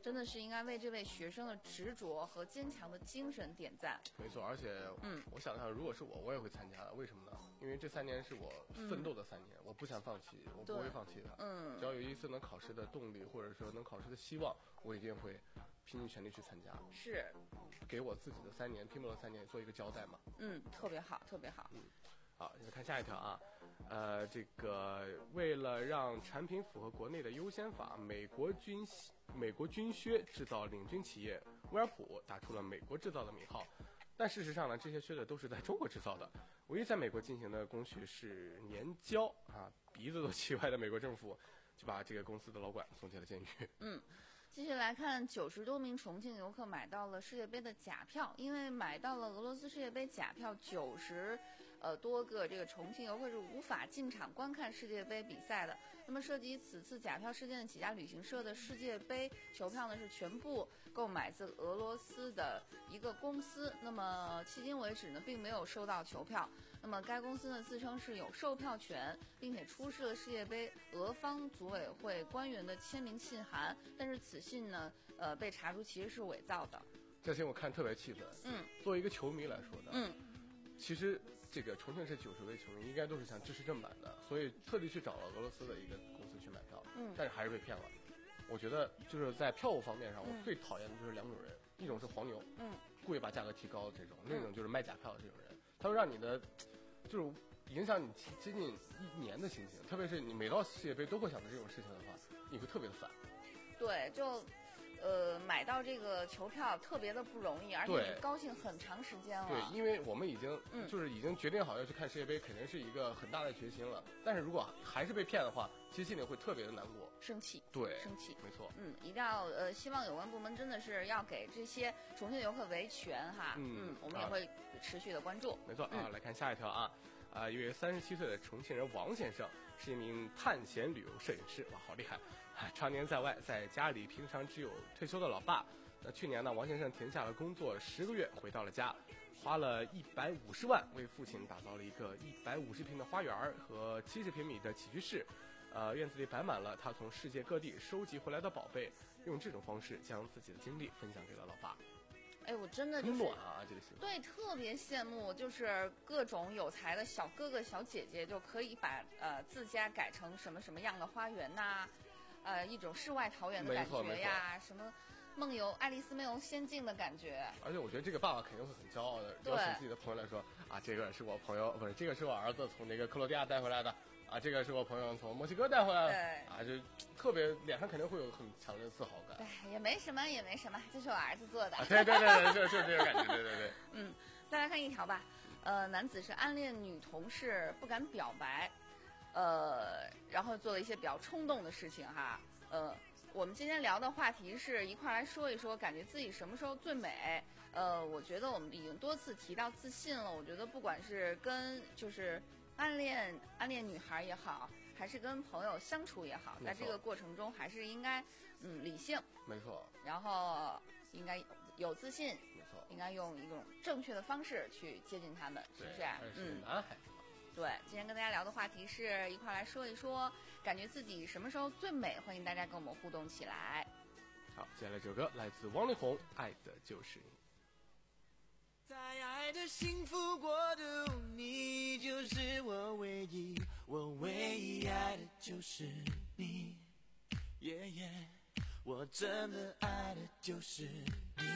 真的是应该为这位学生的执着和坚强的精神点赞。 没错，而且，嗯，我想想，如果是我，我也会参加的。为什么呢？因为这三年是我奋斗的三年，嗯、我不想放弃，我不会放弃的。 嗯， 只要有一次能考试的动力，或者说能考试的希望，我一定会拼尽全力去参加。 是， 给我自己的三年拼搏的三年做一个交代嘛。 嗯，特别好，特别好。 嗯，好，再看下一条啊。呃，这个为了让产品符合国内的优先法，美国军美国军靴制造领军企业威尔普打出了美国制造的名号，但事实上呢，这些靴子都是在中国制造的。唯一在美国进行的工序是粘胶啊，鼻子都气歪的美国政府就把这个公司的老板送进了监狱。 嗯。继续来看，九十多名重庆游客买到了世界杯的假票，因为买到了俄罗斯世界杯假票，九十呃多个这个重庆游客是无法进场观看世界杯比赛的。那么涉及此次假票事件的几家旅行社的世界杯球票呢，是全部购买自俄罗斯的一个公司。那么迄今为止呢，并没有收到球票。那么该公司呢自称是有售票权，并且出示了世界杯俄方组委会官员的签名信函，但是此信呢，呃，被查出其实是伪造的。 这信我看特别气愤。 嗯， 作为一个球迷来说的， 嗯， 其实这个重庆市九十位球迷应该都是想支持正版的，所以特地去找了俄罗斯的一个公司去买票， 嗯， 但是还是被骗了。我觉得就是在票务方面上，我最讨厌的就是两种人，嗯、一种是黄牛， 嗯， 故意把价格提高的这种；另一种就是卖假票的这种人，他会让你的就是影响你接近一年的心情，特别是你每到世界杯都会想着这种事情的话，你会特别的烦。 对，就呃买到这个球票特别的不容易，而且你高兴很长时间了。 对，因为我们已经、 嗯、 就是已经决定好要去看世界杯，肯定是一个很大的决心了。但是如果还是被骗的话，其实心里会特别的难过， 生气。 对， 生气， 没错。 嗯，一定要呃，希望有关部门真的是要给这些重庆游客维权哈。 嗯, 嗯我们也会持续的关注。 没错、 嗯、 啊，来看下一条啊。啊，一位三十七岁的重庆人王先生是一名探险旅游摄影师，哇，好厉害！常年在外，在家里平常只有退休的老爸。那去年呢，王先生停下了工作十个月，回到了家，花了一百五十万为父亲打造了一个一百五十平的花园和七十平米的起居室。呃，院子里摆满了他从世界各地收集回来的宝贝，用这种方式将自己的经历分享给了老爸。 哎，我真的就是暖啊，这个行对，特别羡慕，就是各种有才的小哥哥小姐姐就可以把呃自家改成什么什么样的花园呐、啊，呃一种世外桃源的感觉呀，什么梦游爱丽丝梦游仙境的感觉。 而且我觉得这个爸爸肯定会很骄傲的，邀请自己的朋友来说啊，这个是我朋友，不是这个是我儿子从那个克罗地亚带回来的。啊，这个是我朋友从墨西哥带回来的，啊，就特别脸上肯定会有很强烈的自豪感。 对，也没什么，也没什么，这是我儿子做的。 啊、对对对对，就是就是这个感觉，对对对。 嗯，再来看一条吧，呃，男子是暗恋女同事不敢表白，呃，然后做了一些比较冲动的事情哈，呃，我们今天聊的话题是一块来说一说，感觉自己什么时候最美。呃，我觉得我们已经多次提到自信了，我觉得不管是跟就是暗恋暗恋女孩也好，还是跟朋友相处也好，在这个过程中还是应该嗯理性， 没错， 然后应该有自信， 没错， 应该用一种正确的方式去接近他们，是不是？ 嗯，男孩子。 对，今天跟大家聊的话题是一块来说一说，感觉自己什么时候最美？欢迎大家跟我们互动起来。 好，接下来这首歌来自王力宏，《爱的就是你》。 在爱的幸福国度，你就是我唯一，我唯一爱的就是你，耶耶，我真的爱的就是你。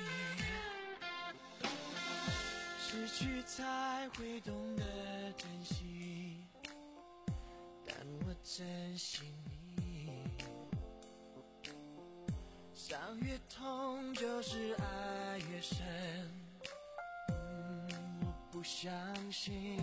失去才会懂得珍惜，但我珍惜你。伤越痛，就是爱越深。不相信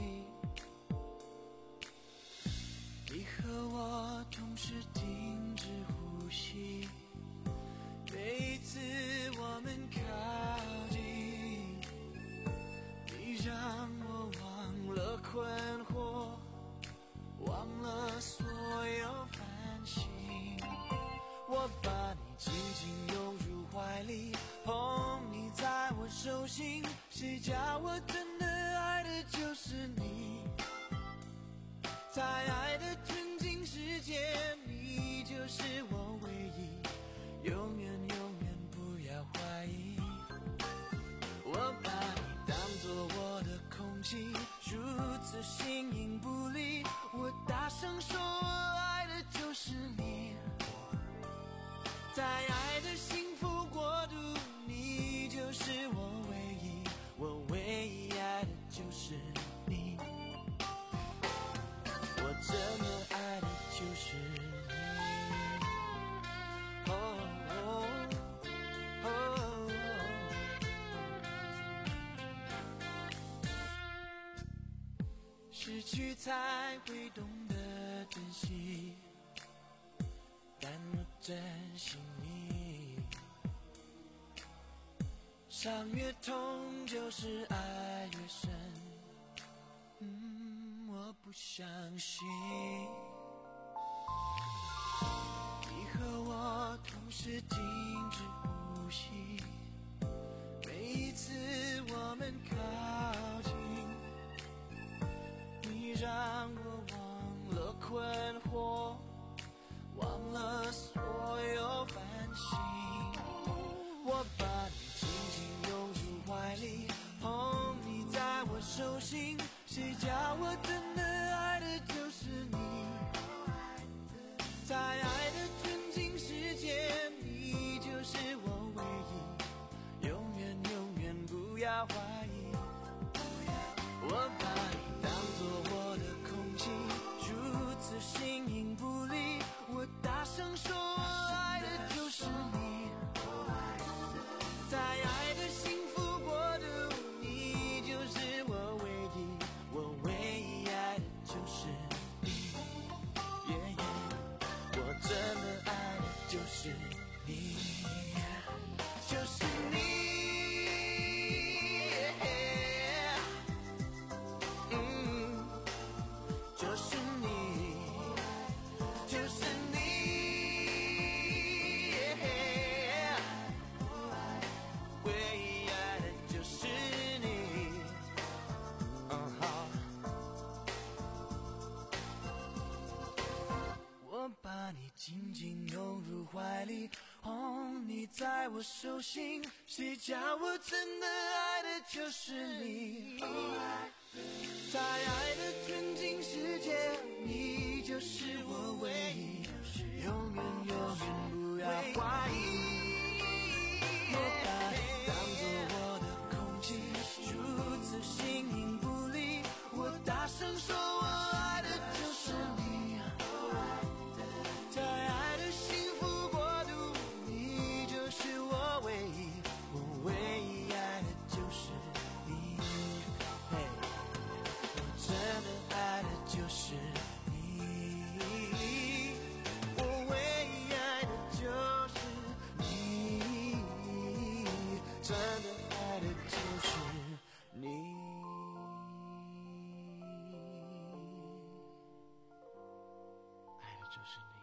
你和我同时停止呼吸，每一次我们靠近，你让我忘了困惑，忘了所有烦心，我把你紧紧拥入怀里，捧你在我手心，谁叫我真的爱的就是你，在爱的纯净世界，你就是我唯一，永远永我把你当作我的空气，如此形影不离。我大声说，我爱的就是你，在爱的幸福国度，你就是我唯一，我唯一爱的就是你，我真的爱的就是你。哦哦哦，失去才会懂得珍惜，但我珍惜你。伤越痛就是爱越深，嗯，我不相信你和我同时停止呼吸，每一次我们靠近，你让我忘了困惑，忘了所有烦心。我把你紧紧拥入怀里，捧你在我手心，谁叫我真的爱的就是你，在爱的纯净世界，你就是我唯一，永远永远不要怀疑。我把你当作我的空气，如此形影不离。我大声说，我爱的就是你，在爱的幸福国度，你就是我唯一，我唯一爱的就是你。Yeah, yeah, 我真的爱的就是你，就是你。Yeah, 嗯，就是你，就是你。Yeah, 唯一爱的就是你。嗯，好。我把你紧紧拥入怀里，捧你在我手心，谁叫我真的爱的就是你，在爱的纯净世界，你就是我唯一，永远永远不要怀疑。我把你当作我的空气，如此形影不离。我大声说，我爱的就是你，在爱的幸福国度，你就是我唯一，我唯一爱的就是你。嘿，我真的爱的就是你，我唯一爱的就是你，真的爱的就是你。爱的就是你。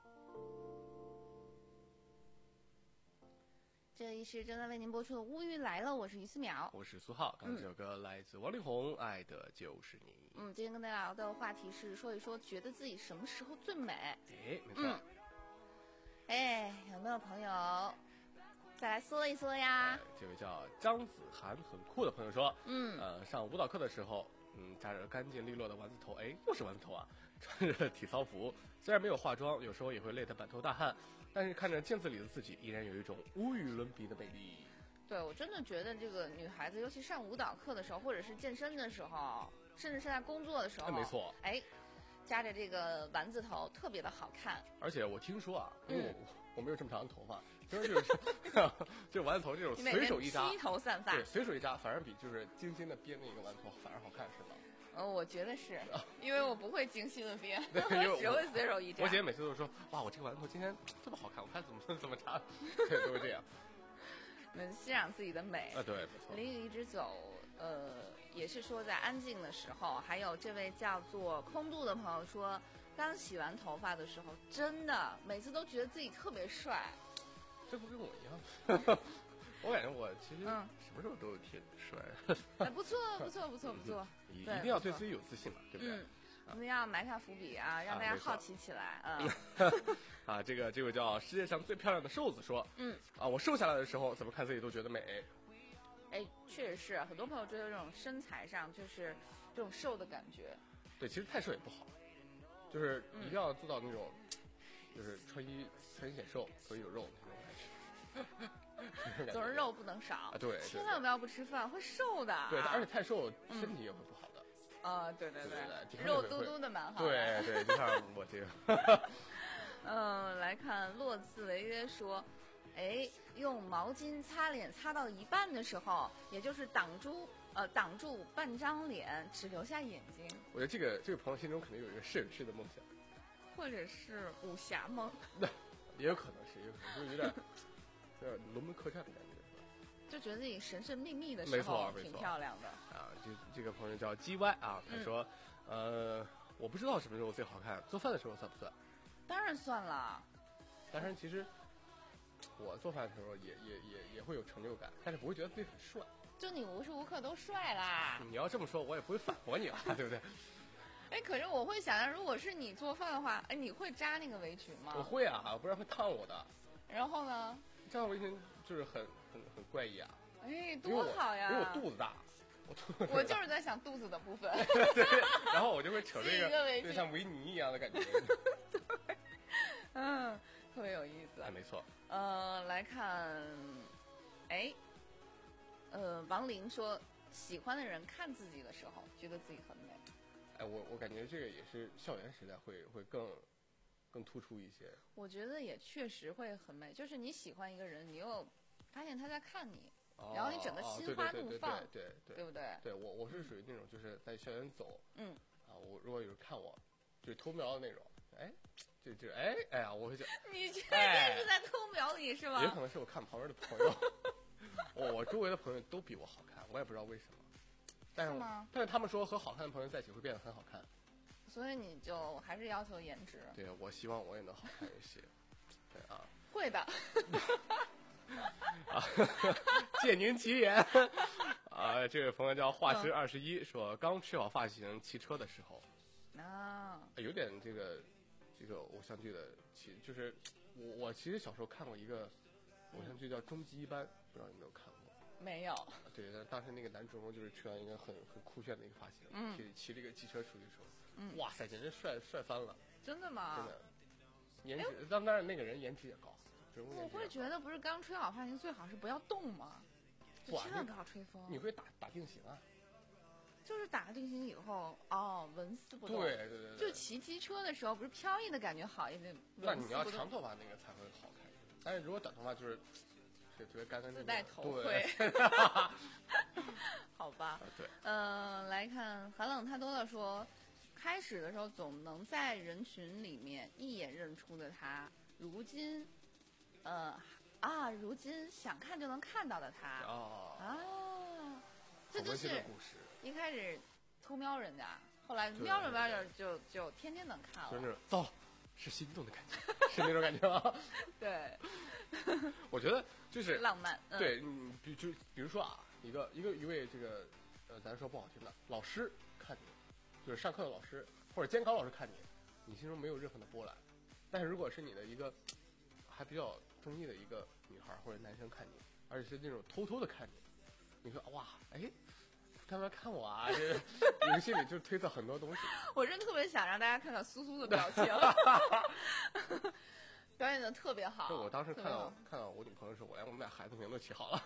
这里是正在为您播出的《乌鱼来了》，我是于思淼， 我是苏浩。刚才这首歌来自王力宏，《爱的就是你》。 嗯，今天跟大家聊的话题是说一说，觉得自己什么时候最美？ 哎，没错。 嗯，哎，有没有朋友再来说一说呀？ 这位叫张子涵很酷的朋友说， 嗯， 呃，上舞蹈课的时候，嗯，扎着干净利落的丸子头，哎，又是丸子头啊，穿着体操服，虽然没有化妆，有时候也会累得满头大汗，但是看着镜子里的自己，依然有一种无与伦比的美丽。 对，我真的觉得这个女孩子，尤其上舞蹈课的时候，或者是健身的时候，甚至是在工作的时候， 哎，没错， 哎，扎着这个丸子头特别的好看。 而且我听说啊，因为我、嗯、我没有这么长的头发，听说就是就丸子头这种随手一扎， 披头散发， 对，随手一扎反而比就是精心的编的一个丸子头反而好看，是吗？ 呃，我觉得是，因为我不会精心的编， 对， 我只会随手一扎。 我姐每次都说，哇，我这个丸子头今天这么好看，我看怎么怎么扎，对，都会这样。 能欣赏自己的美啊，对，没错。 淋雨一直走，呃，也是说在安静的时候。还有这位叫做空度的朋友说，刚洗完头发的时候，真的每次都觉得自己特别帅。 这不跟我一样？我感觉我其实什么时候都挺帅的。 哎，不错，不错，不错，不错。 一定要对自己有自信嘛，对不对？ 嗯，我们要埋下伏笔啊，让大家好奇起来啊。 啊，这个这个叫世界上最漂亮的瘦子说， 嗯， 啊，我瘦下来的时候，怎么看自己都觉得美。 哎，确实是很多朋友追求这种身材上就是这种瘦的感觉。 对，其实太瘦也不好，就是一定要做到那种，嗯、就是穿衣穿衣显瘦，所以有肉那种感觉。 总是肉不能少啊！对， 千万不要不吃饭，会瘦的。 对，而且太瘦身体也会不好的。 啊、嗯呃，对对对对对， 肉嘟嘟的蛮好的。对对，就像我这个。 嗯，来看洛兹维约说，哎，用毛巾擦脸擦到一半的时候，也就是挡住呃挡住半张脸，只留下眼睛。 我觉得这个这个朋友心中肯定有一个摄影师的梦想， 或者是武侠梦。 那也有可能是，也有可能就是有点。有点龙门客栈的感觉， 就觉得自己神神秘秘的时候挺漂亮的啊。这这个朋友叫 G Y 啊，他说，嗯、呃，我不知道什么时候最好看，做饭的时候算不算？ 当然算了。 当然，其实我做饭的时候也也也也会有成就感，但是不会觉得自己很帅。 就你无时无刻都帅啦！ 你要这么说，我也不会反驳你了，对不对？ 哎，可是我会想象，如果是你做饭的话，哎，你会扎那个围裙吗？ 我会啊，不然会烫我的。 然后呢？ 这样围裙就是很很很怪异啊！ 哎，多好呀！ 因为我肚子大，我肚子大我就是在想肚子的部分。 对，然后我就会扯这个， 个就像维尼一样的感觉。 对，嗯，特别有意思。 哎，没错。 呃，来看，哎，呃，王林说，喜欢的人看自己的时候，觉得自己很美。 哎，我我感觉这个也是校园时代会会更。更突出一些， 我觉得也确实会很美。就是你喜欢一个人，你又发现他在看你， 哦、 然后你整个心花怒放， 对对对， 对不对？ 对我我是属于那种就是在校园走， 嗯， 啊，我如果有人看我，就是偷瞄的那种，哎，就就哎哎呀，我会想， 你确定是在偷瞄你是吗？ 也可能是我看旁边的朋友，我我周围的朋友都比我好看，我也不知道为什么，但是是吗？ 但是他们说和好看的朋友在一起会变得很好看。 所以你就还是要求颜值。 对，我希望我也能好看一些。对啊， 会的。 啊，借您吉言。啊，这位朋友叫画师二十一，说刚吹好发型骑车的时候， 啊， 有点这个这个偶像剧的骑，就是我我其实小时候看过一个偶像剧叫《终极一班》，不知道你有没有看过？ 没有。 对，但当时那个男主人公就是吹完一个很很酷炫的一个发型， 嗯， 骑骑这个机车出去的时候。 嗯， 哇塞，简直帅帅翻了！ 真的吗？ 真的，颜值，当然那个人颜值也高。 我会觉得不是刚吹好发型最好是不要动吗？就千万不要吹风。 你会打打定型啊？ 就是打了定型以后，哦，纹丝不动。 对对对对。 就骑机车的时候，不是飘逸的感觉好一点。 那你要长头发那个才会好看，但是如果短头发就是特别干干净净。 自带头盔。好吧。 对。 嗯、呃，来看寒冷太多了说。开始的时候总能在人群里面一眼认出的他，如今，呃啊，如今想看就能看到的他， 哦， 啊，这就是故事。 一开始偷瞄人家，后来瞄着瞄着就就天天能看了， 就是糟了，是心动的感觉，是那种感觉吗？ 对， 我觉得就是浪漫。嗯、 对，你比就比如说啊，一个一个一位这个呃，咱说不好听的，老师看你。就是上课的老师或者监考老师看你，你心中没有任何的波澜。但是如果是你的一个还比较中意的一个女孩或者男生看你，而且是那种偷偷的看你，你说哇，哎，干嘛看我啊？这你们心里就推测很多东西。 我真特别想让大家看看苏苏的表情，表演的特别好。 就我当时看到看到我女朋友的时候，我连我们俩孩子名都起好了。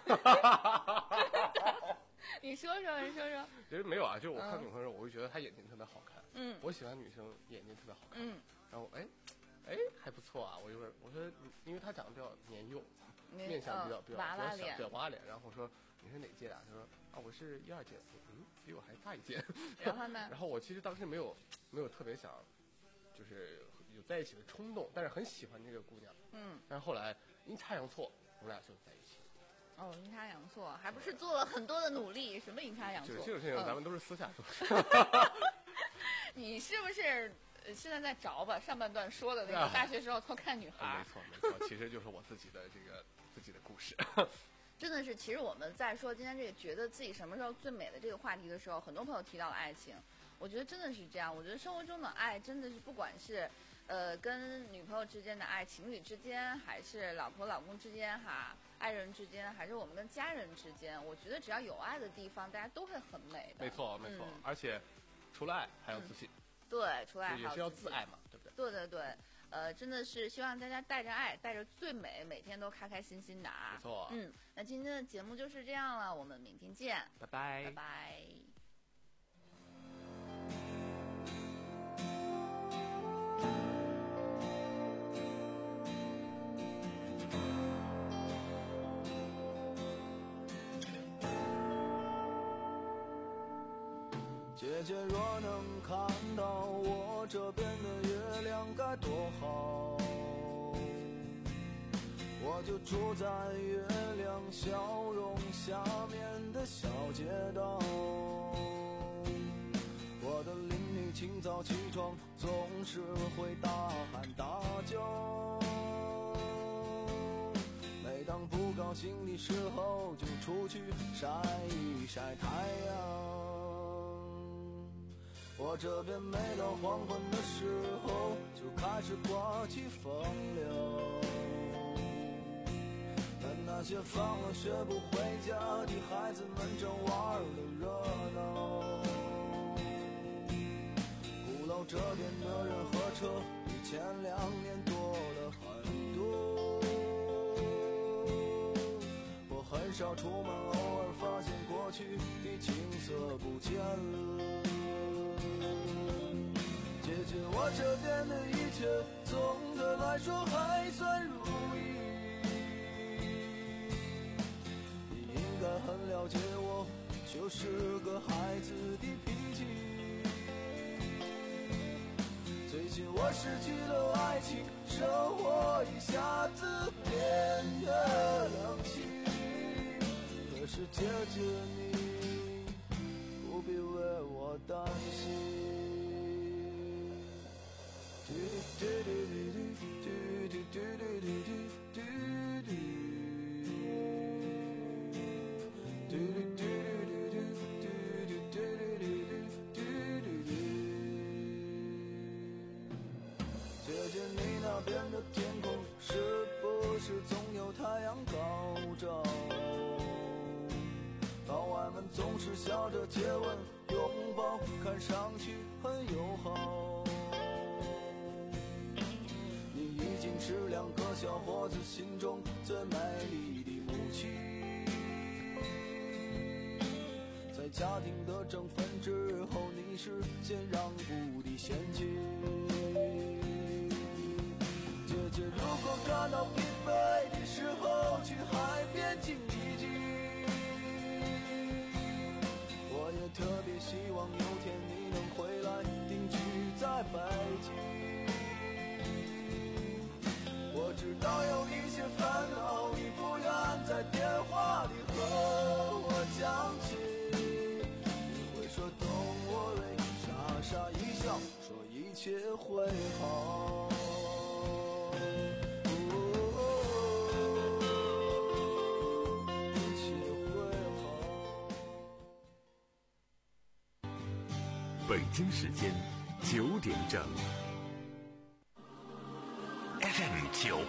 你说说，你说说。 其实没有啊，就是我看女朋友，我会觉得她眼睛特别好看。 嗯。 我喜欢女生眼睛特别好看。 嗯。 然后哎，哎还不错啊，我一会儿我说，因为她长得比较年幼，面相比较比较娃娃脸，对娃娃脸。然后我说你是哪届啊？她说啊我是一二届，嗯，比我还大一届。 然后呢？ 然后我其实当时没有没有特别想，就是有在一起的冲动，但是很喜欢这个姑娘。 嗯。 但是后来阴差阳错，我们俩就在一起。 哦，阴差阳错，还不是做了很多的努力？什么阴差阳错？ 就是这种事情，咱们都是私下说。 你是不是现在在找吧？上半段说的那个大学时候偷看女孩、 啊？没错没错，其实就是我自己的这个自己的故事。 真的是，其实我们在说今天这个觉得自己什么时候最美的这个话题的时候，很多朋友提到了爱情。我觉得真的是这样。我觉得生活中的爱真的是不管是呃跟女朋友之间的爱，情侣之间，还是老婆老公之间哈。 爱人之间，还是我们跟家人之间，我觉得只要有爱的地方，大家都会很美的。 没错，没错， 嗯、 而且除了爱还要自信。 嗯、对，除了爱也是要自爱嘛，对不对？ 对对对，呃，真的是希望大家带着爱，带着最美，每天都开开心心的啊。 没错。 嗯，那今天的节目就是这样了，我们明天见， 拜拜， 拜拜。 姐姐若能看到我这边的月亮该多好，我就住在月亮笑容下面的小街道。我的邻居清早起床总是会大喊大叫，每当不高兴的时候就出去晒一晒太阳。我这边每到黄昏的时候就开始刮起风流，但那些放了学不回家的孩子们正玩得热闹。鼓楼这边的人和车比前两年多了很多，我很少出门，偶尔发现过去的景色不见了。姐姐，我这边的一切总的来说还算如意，你应该很了解我就是个孩子的脾气。最近我失去了爱情，生活一下子变得冷清，可是姐姐你不必为我担心。姐姐，你那边的天空是不是总有太阳高照？老外们总是笑着接吻拥抱，看上去很友好。你已经是两个小伙子心中最美丽的母亲，在家庭的争分之后，你是先让步的先妻。姐姐，如果感到疲惫的时候，去海边静一静。我也特别希望有天你能回来定居在北京。我知道有一些烦恼你不愿在电话里和我讲起，你会说 Don't worry， 傻傻一笑，说一切会好。 北京时间九点整 ，F M 九